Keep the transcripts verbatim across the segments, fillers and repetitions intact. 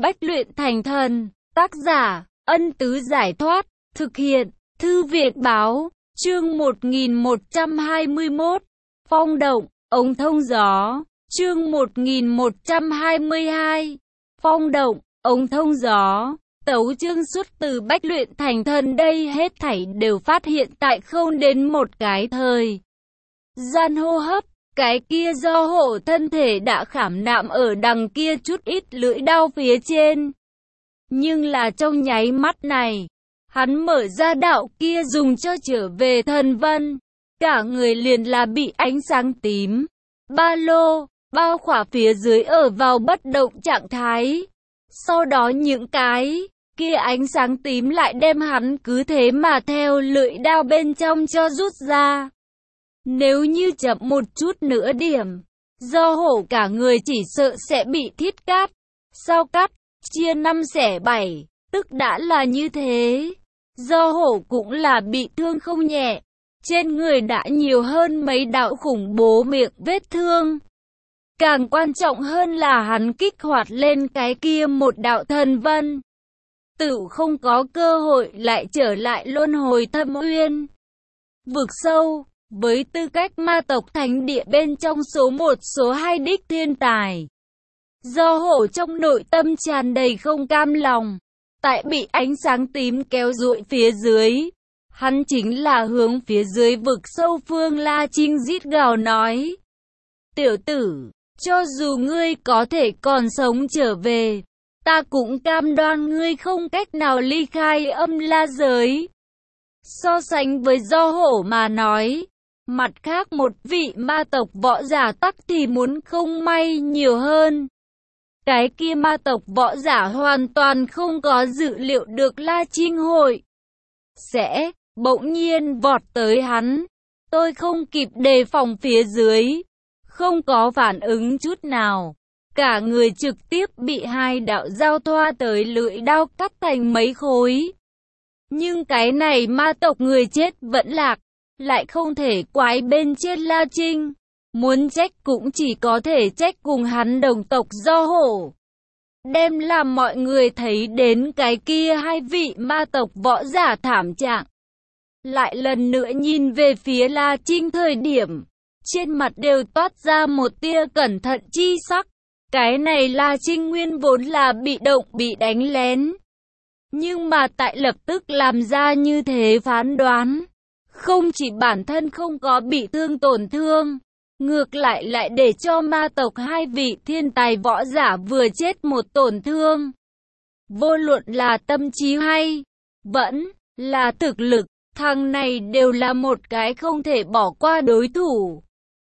Bách luyện thành thần. Tác giả, Ân Tứ Giải Thoát. Thực hiện, Thư viện Báo. Chương một nghìn một trăm hai mươi mốt. Phong động, ống thông gió. Chương một nghìn một trăm hai mươi hai. Phong động, ống thông gió. Tấu chương xuất từ Bách luyện thành thần, đây hết thảy đều phát hiện tại không đến một cái thời gian hô hấp. Cái kia do hộ thân thể đã khảm nạm ở đằng kia chút ít lưỡi đao phía trên. Nhưng là trong nháy mắt này, hắn mở ra đạo kia dùng cho trở về thần vân. Cả người liền là bị ánh sáng tím, ba lô, bao khỏa phía dưới ở vào bất động trạng thái. Sau đó những cái kia ánh sáng tím lại đem hắn cứ thế mà theo lưỡi đao bên trong cho rút ra. Nếu như chậm một chút nữa điểm, do hổ cả người chỉ sợ sẽ bị thiết cắt, sao cắt, chia năm xẻ bảy, tức đã là như thế. Do hổ cũng là bị thương không nhẹ, trên người đã nhiều hơn mấy đạo khủng bố miệng vết thương. Càng quan trọng hơn là hắn kích hoạt lên cái kia một đạo thần vân, tự không có cơ hội lại trở lại luân hồi thâm uyên vực sâu. Với tư cách ma tộc thánh địa bên trong số một số hai đích thiên tài, do hổ trong nội tâm tràn đầy không cam lòng. Tại bị ánh sáng tím kéo duỗi phía dưới, hắn chính là hướng phía dưới vực sâu Phương La Trinh rít gào nói: tiểu tử, cho dù ngươi có thể còn sống trở về, ta cũng cam đoan ngươi không cách nào ly khai âm la giới. So sánh với do hổ mà nói, mặt khác một vị ma tộc võ giả tắc thì muốn không may nhiều hơn. Cái kia ma tộc võ giả hoàn toàn không có dự liệu được La Trinh hội sẽ bỗng nhiên vọt tới hắn. Tôi không kịp đề phòng phía dưới, không có phản ứng chút nào, cả người trực tiếp bị hai đạo giao thoa tới lưỡi đao cắt thành mấy khối. Nhưng cái này ma tộc người chết vẫn lạc, lại không thể quái bên trên La Trinh. Muốn trách cũng chỉ có thể trách cùng hắn đồng tộc do hổ. Đem làm mọi người thấy đến cái kia hai vị ma tộc võ giả thảm trạng. Lại lần nữa nhìn về phía La Trinh thời điểm, trên mặt đều toát ra một tia cẩn thận chi sắc. Cái này La Trinh nguyên vốn là bị động bị đánh lén, nhưng mà tại lập tức làm ra như thế phán đoán. Không chỉ bản thân không có bị thương tổn thương, ngược lại lại để cho ma tộc hai vị thiên tài võ giả vừa chết một tổn thương. Vô luận là tâm trí hay vẫn là thực lực, thằng này đều là một cái không thể bỏ qua đối thủ.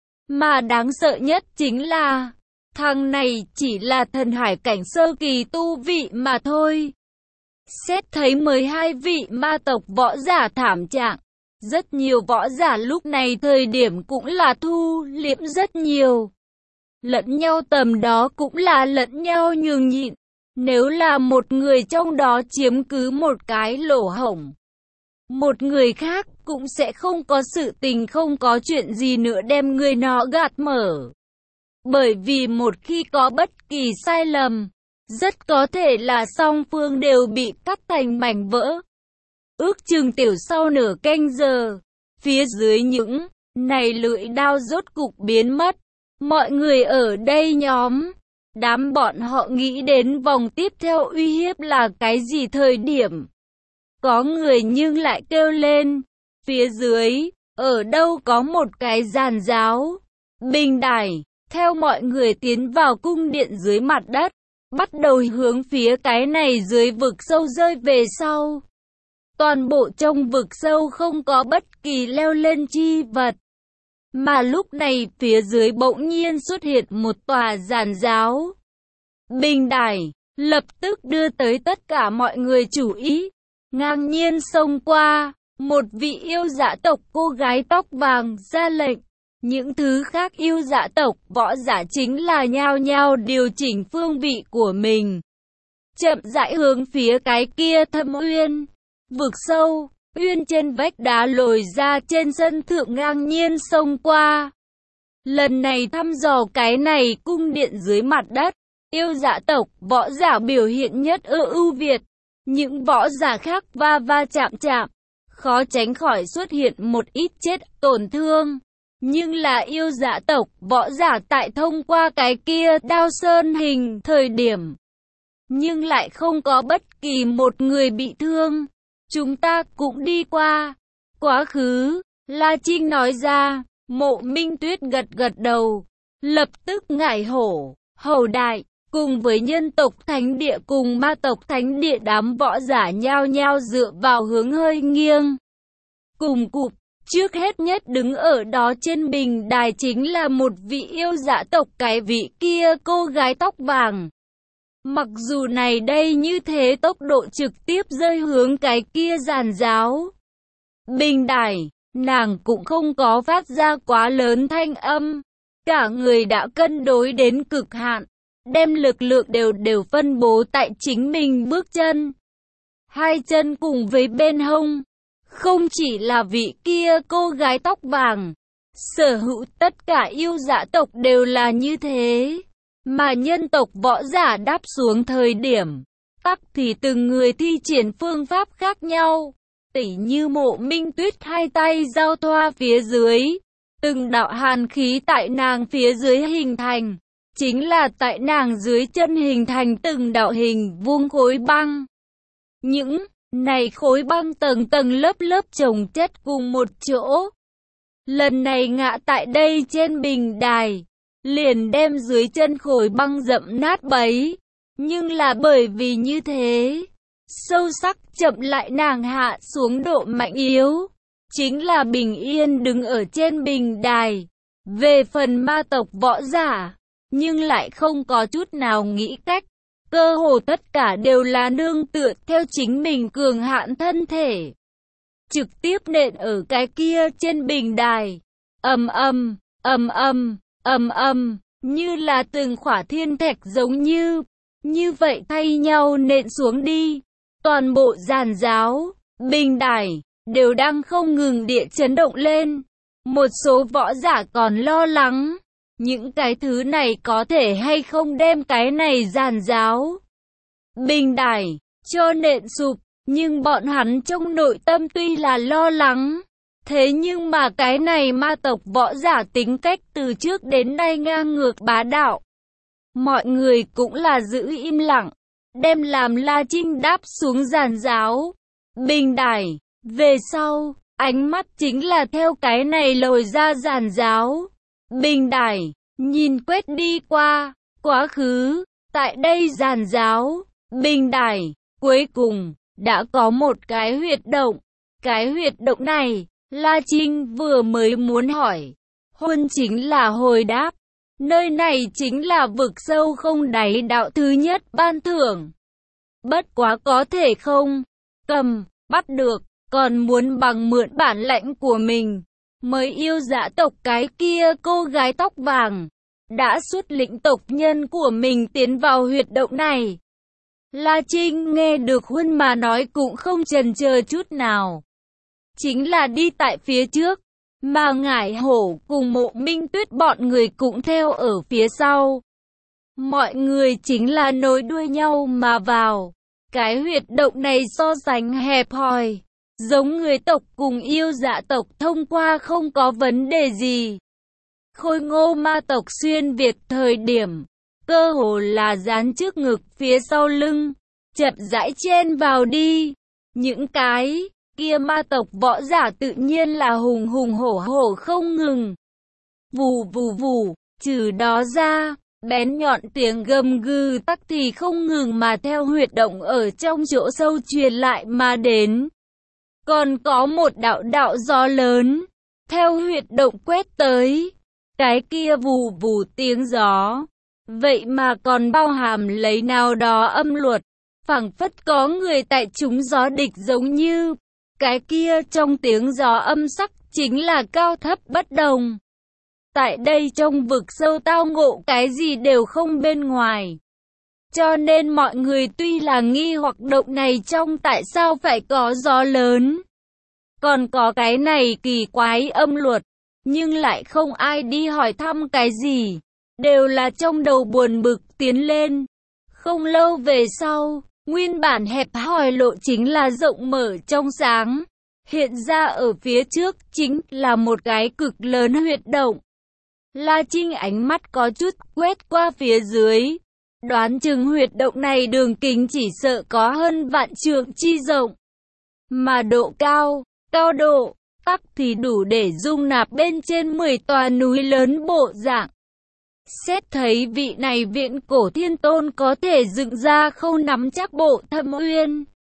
Mà đáng sợ nhất chính là thằng này chỉ là thần hải cảnh sơ kỳ tu vị mà thôi. Xét thấy mười hai vị ma tộc võ giả thảm trạng, rất nhiều võ giả lúc này thời điểm cũng là thu liễm rất nhiều. Lẫn nhau tầm đó cũng là lẫn nhau nhường nhịn. Nếu là một người trong đó chiếm cứ một cái lỗ hổng, một người khác cũng sẽ không có sự tình, không có chuyện gì nữa đem người nó gạt mở. Bởi vì một khi có bất kỳ sai lầm, rất có thể là song phương đều bị cắt thành mảnh vỡ. Ước chừng tiểu sau nửa canh giờ, phía dưới những này lưỡi đao rốt cục biến mất. Mọi người ở đây nhóm, đám bọn họ nghĩ đến vòng tiếp theo uy hiếp là cái gì thời điểm. Có người nhưng lại kêu lên, phía dưới, ở đâu có một cái giàn giáo, bình đài, theo mọi người tiến vào cung điện dưới mặt đất, bắt đầu hướng phía cái này dưới vực sâu rơi về sau. Toàn bộ trong vực sâu không có bất kỳ leo lên chi vật. Mà lúc này phía dưới bỗng nhiên xuất hiện một tòa giàn giáo. Bình đài, lập tức đưa tới tất cả mọi người chú ý. Ngang nhiên xông qua, một vị yêu dã tộc cô gái tóc vàng ra lệnh. Những thứ khác yêu dã tộc võ giả chính là nhao nhao điều chỉnh phương vị của mình, chậm rãi hướng phía cái kia thâm uyên vực sâu. Uyên trên vách đá lồi ra trên sân thượng ngang nhiên xông qua. Lần này thăm dò cái này cung điện dưới mặt đất, yêu dạ tộc, võ giả biểu hiện nhất ở ưu việt. Những võ giả khác va va chạm chạm, khó tránh khỏi xuất hiện một ít chết, tổn thương. Nhưng là yêu dạ tộc, võ giả tại thông qua cái kia đao sơn hình thời điểm. Nhưng lại không có bất kỳ một người bị thương. Chúng ta cũng đi qua. Quá khứ, La Trinh nói ra. Mộ Minh Tuyết gật gật đầu. Lập tức ngải hổ, hầu đại, cùng với nhân tộc thánh địa cùng ma tộc thánh địa đám võ giả nhao nhao dựa vào hướng hơi nghiêng. Cùng cụp, trước hết nhất đứng ở đó trên bình đài chính là một vị yêu dạ tộc, cái vị kia cô gái tóc vàng. Mặc dù này đây như thế tốc độ trực tiếp rơi hướng cái kia giàn giáo. Bình đài, nàng cũng không có phát ra quá lớn thanh âm. Cả người đã cân đối đến cực hạn, đem lực lượng đều đều phân bố tại chính mình bước chân. Hai chân cùng với bên hông. Không chỉ là vị kia cô gái tóc vàng, sở hữu tất cả yêu dạ tộc đều là như thế. Mà nhân tộc võ giả đáp xuống thời điểm, tắc thì từng người thi triển phương pháp khác nhau. Tỉ như Mộ Minh Tuyết hai tay giao thoa phía dưới, từng đạo hàn khí tại nàng phía dưới hình thành, chính là tại nàng dưới chân hình thành từng đạo hình vuông khối băng. Những này khối băng tầng tầng lớp lớp chồng chất cùng một chỗ. Lần này ngã tại đây trên bình đài, liền đem dưới chân khối băng dẫm nát bấy. Nhưng là bởi vì như thế, sâu sắc chậm lại nàng hạ xuống độ mạnh yếu. Chính là bình yên đứng ở trên bình đài. Về phần ma tộc võ giả, nhưng lại không có chút nào nghĩ cách. Cơ hồ tất cả đều là nương tựa theo chính mình cường hạn thân thể. Trực tiếp nện ở cái kia trên bình đài. Ầm ầm, ầm ầm, ầm ầm, như là từng khỏa thiên thạch giống như. Như vậy thay nhau nện xuống đi. Toàn bộ giàn giáo, bình đài, đều đang không ngừng địa chấn động lên. Một số võ giả còn lo lắng. Những cái thứ này có thể hay không đem cái này giàn giáo, bình đài, cho nện sụp. Nhưng bọn hắn trong nội tâm tuy là lo lắng. Thế nhưng mà cái này ma tộc võ giả tính cách từ trước đến nay ngang ngược bá đạo. Mọi người cũng là giữ im lặng. Đem làm La Trinh đáp xuống giàn giáo, bình đài. Về sau, ánh mắt chính là theo cái này lồi ra giàn giáo, bình đài, nhìn quét đi qua, quá khứ. Tại đây giàn giáo, bình đài, cuối cùng, đã có một cái huyệt động. Cái huyệt động này, La Trinh vừa mới muốn hỏi. Huân chính là hồi đáp. Nơi này chính là vực sâu không đáy đạo thứ nhất ban thưởng. Bất quá có thể không cầm, bắt được, còn muốn bằng mượn bản lãnh của mình. Mới yêu dạ tộc cái kia cô gái tóc vàng, đã xuất lĩnh tộc nhân của mình tiến vào huyệt động này. La Trinh nghe được Huân mà nói cũng không chần chờ chút nào. Chính là đi tại phía trước, mà Ngải Hổ cùng Mộ Minh Tuyết bọn người cũng theo ở phía sau. Mọi người chính là nối đuôi nhau mà vào. Cái huyệt động này so sánh hẹp hòi, giống người tộc cùng yêu dạ tộc thông qua không có vấn đề gì. Khôi Ngô ma tộc xuyên Việt thời điểm, cơ hồ là dán trước ngực phía sau lưng, chậm rãi chen vào đi. Những cái kia ma tộc võ giả tự nhiên là hùng hùng hổ hổ không ngừng. Vù vù vù, trừ đó ra, bén nhọn tiếng gầm gừ tắc thì không ngừng mà theo huyệt động ở trong chỗ sâu truyền lại mà đến. Còn có một đạo đạo gió lớn, theo huyệt động quét tới. Cái kia vù vù tiếng gió, vậy mà còn bao hàm lấy nào đó âm luật, phảng phất có người tại chúng gió địch giống như. Cái kia trong tiếng gió âm sắc chính là cao thấp bất đồng. Tại đây trong vực sâu tao ngộ cái gì đều không bên ngoài. Cho nên mọi người tuy là nghi hoặc động này trong tại sao phải có gió lớn, còn có cái này kỳ quái âm luật, nhưng lại không ai đi hỏi thăm cái gì. đều là trong đầu buồn bực tiến lên. Không lâu về sau, nguyên bản hẹp hòi lộ chính là rộng mở trong sáng. Hiện ra ở phía trước chính là một cái cực lớn huyệt động. La Trinh ánh mắt có chút quét qua phía dưới. Đoán chừng huyệt động này đường kính chỉ sợ có hơn vạn trượng chi rộng. Mà độ cao, cao độ, tắc thì đủ để dung nạp bên trên mười tòa núi lớn bộ dạng. Xét thấy vị này viễn cổ thiên tôn có thể dựng ra không nắm chắc bộ thâm uyên.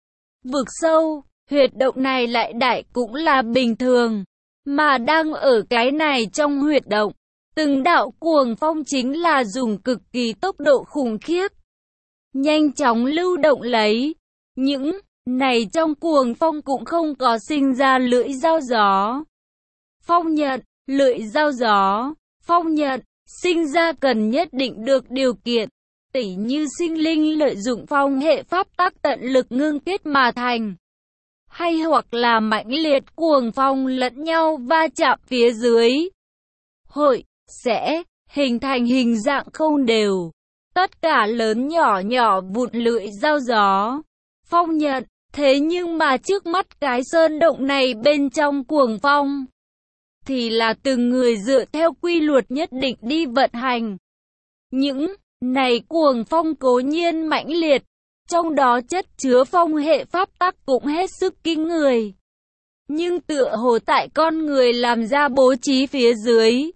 Vực sâu, huyệt động này lại đại cũng là bình thường. Mà đang ở cái này trong huyệt động, từng đạo cuồng phong chính là dùng cực kỳ tốc độ khủng khiếp. Nhanh chóng lưu động lấy. Những này trong cuồng phong cũng không có sinh ra lưỡi dao gió. Phong nhận, lưỡi dao gió, phong nhận, sinh ra cần nhất định được điều kiện. Tỉ như sinh linh lợi dụng phong hệ pháp tắc tận lực ngưng kết mà thành. Hay hoặc là mãnh liệt cuồng phong lẫn nhau va chạm phía dưới. Hội, sẽ, hình thành hình dạng không đều. Tất cả lớn nhỏ nhỏ vụn lưỡi dao gió. Phong nhận, thế nhưng mà trước mắt cái sơn động này bên trong cuồng phong. Thì là từng người dựa theo quy luật nhất định đi vận hành. Những này cuồng phong cố nhiên mãnh liệt. Trong đó chất chứa phong hệ pháp tắc cũng hết sức kinh người. Nhưng tựa hồ tại con người làm ra bố trí phía dưới.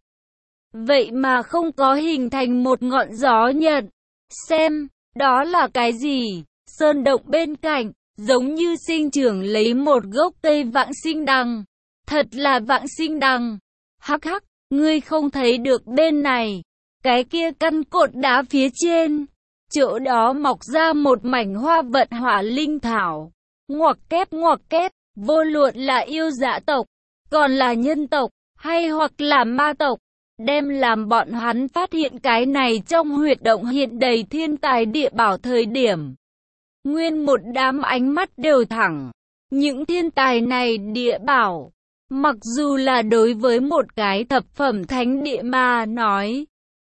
Vậy mà không có hình thành một ngọn gió nhận. Xem, đó là cái gì? Sơn động bên cạnh, giống như sinh trưởng lấy một gốc cây vãng sinh đằng. Thật là vãng sinh đằng. Hắc hắc, ngươi không thấy được bên này. Cái kia căn cột đá phía trên. Chỗ đó mọc ra một mảnh hoa vận hỏa linh thảo. Ngoặc kép ngoặc kép, vô luận là yêu dã tộc, còn là nhân tộc, hay hoặc là ma tộc. Đem làm bọn hắn phát hiện cái này trong huyệt động hiện đầy thiên tài địa bảo thời điểm. Nguyên một đám ánh mắt đều thẳng. Những thiên tài này địa bảo, mặc dù là đối với một cái thập phẩm thánh địa mà nói,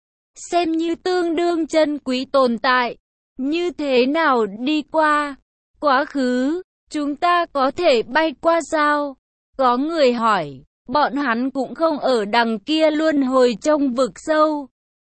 xem như tương đương chân quý tồn tại. Như thế nào đi qua? Quá khứ, chúng ta có thể bay qua sao? Có người hỏi, bọn hắn cũng không ở đằng kia luân hồi trong vực sâu.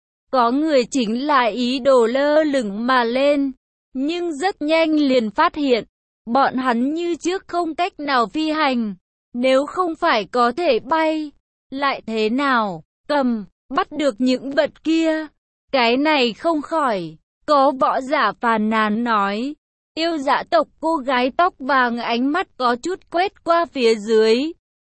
Có người chính là ý đồ lơ lửng mà lên, nhưng rất nhanh liền phát hiện, bọn hắn như trước không cách nào phi hành. Nếu không phải có thể bay, lại thế nào? Cầm, bắt được những vật kia. Cái này không khỏi. Có võ giả phàn nàn nói. Yêu dã tộc cô gái tóc vàng ánh mắt có chút quét qua phía dưới.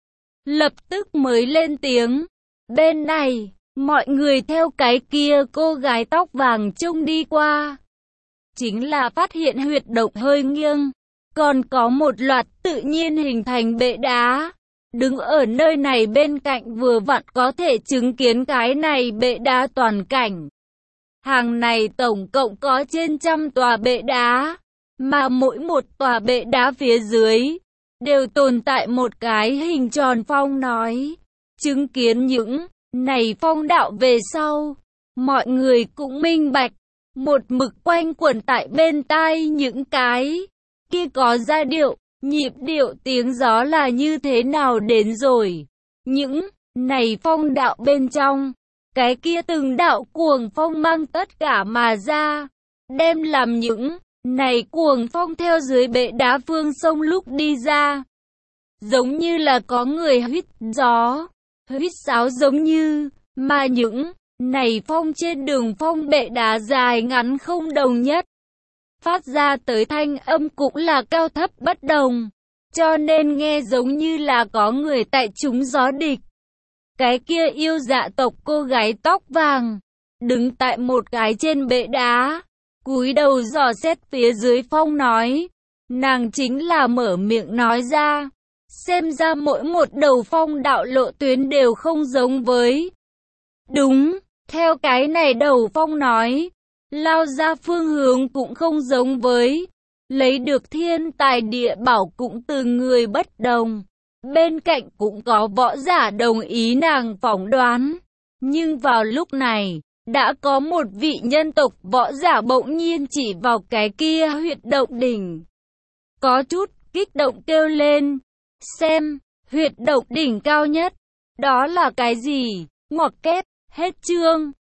Lập tức mới lên tiếng. Bên này, mọi người theo cái kia cô gái tóc vàng trông đi qua. Chính là phát hiện huyệt động hơi nghiêng. Còn có một loạt tự nhiên hình thành bệ đá. Đứng ở nơi này bên cạnh vừa vặn có thể chứng kiến cái này bệ đá toàn cảnh. Hàng này tổng cộng có trên trăm tòa bệ đá, mà mỗi một tòa bệ đá phía dưới đều tồn tại một cái hình tròn phong nói. Chứng kiến những này phong đạo về sau, mọi người cũng minh bạch, một mực quanh quẩn tại bên tai những cái kia có giai điệu, nhịp điệu tiếng gió là như thế nào đến rồi. Những này phong đạo bên trong, cái kia từng đạo cuồng phong mang tất cả mà ra, đem làm những này cuồng phong theo dưới bệ đá phương sông lúc đi ra. Giống như là có người huýt gió, huýt sáo giống như, mà những này phong trên đường phong bệ đá dài ngắn không đồng nhất. Phát ra tới thanh âm cũng là cao thấp bất đồng, cho nên nghe giống như là có người tại trúng gió địch. Cái kia yêu dạ tộc cô gái tóc vàng, đứng tại một cái trên bệ đá, cúi đầu dò xét phía dưới phong nói. Nàng chính là mở miệng nói ra, xem ra mỗi một đầu phong đạo lộ tuyến đều không giống với. Đúng, theo cái này đầu phong nói, lao ra phương hướng cũng không giống với. Lấy được thiên tài địa bảo cũng từ người bất đồng. Bên cạnh cũng có võ giả đồng ý nàng phỏng đoán. Nhưng vào lúc này, Đã có một vị nhân tộc võ giả bỗng nhiên chỉ vào cái kia huyệt động đỉnh. Có chút kích động kêu lên. Xem, huyệt động đỉnh cao nhất. Đó là cái gì? Ngoặc kép, hết chương.